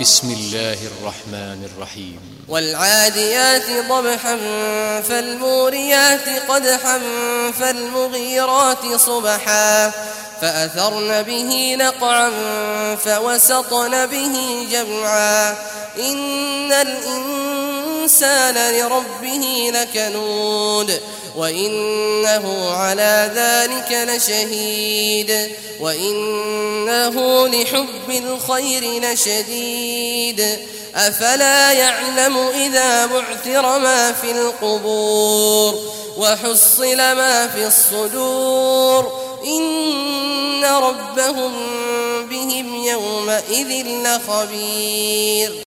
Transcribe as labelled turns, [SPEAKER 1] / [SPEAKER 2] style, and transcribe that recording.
[SPEAKER 1] بسم الله الرحمن الرحيم
[SPEAKER 2] والعاديات ضبحا فالموريات قدحا فالمغيرات صبحا فأثرن به نقعا فوسطن به جمعا إن الإنسان لربه لكنود وإنه على ذلك لشهيد وإنه لحب الخير لشديد أفلا يعلم إذا بعثر ما في القبور وحصل ما في الصدور إن ربهم بهم يومئذ لخبير.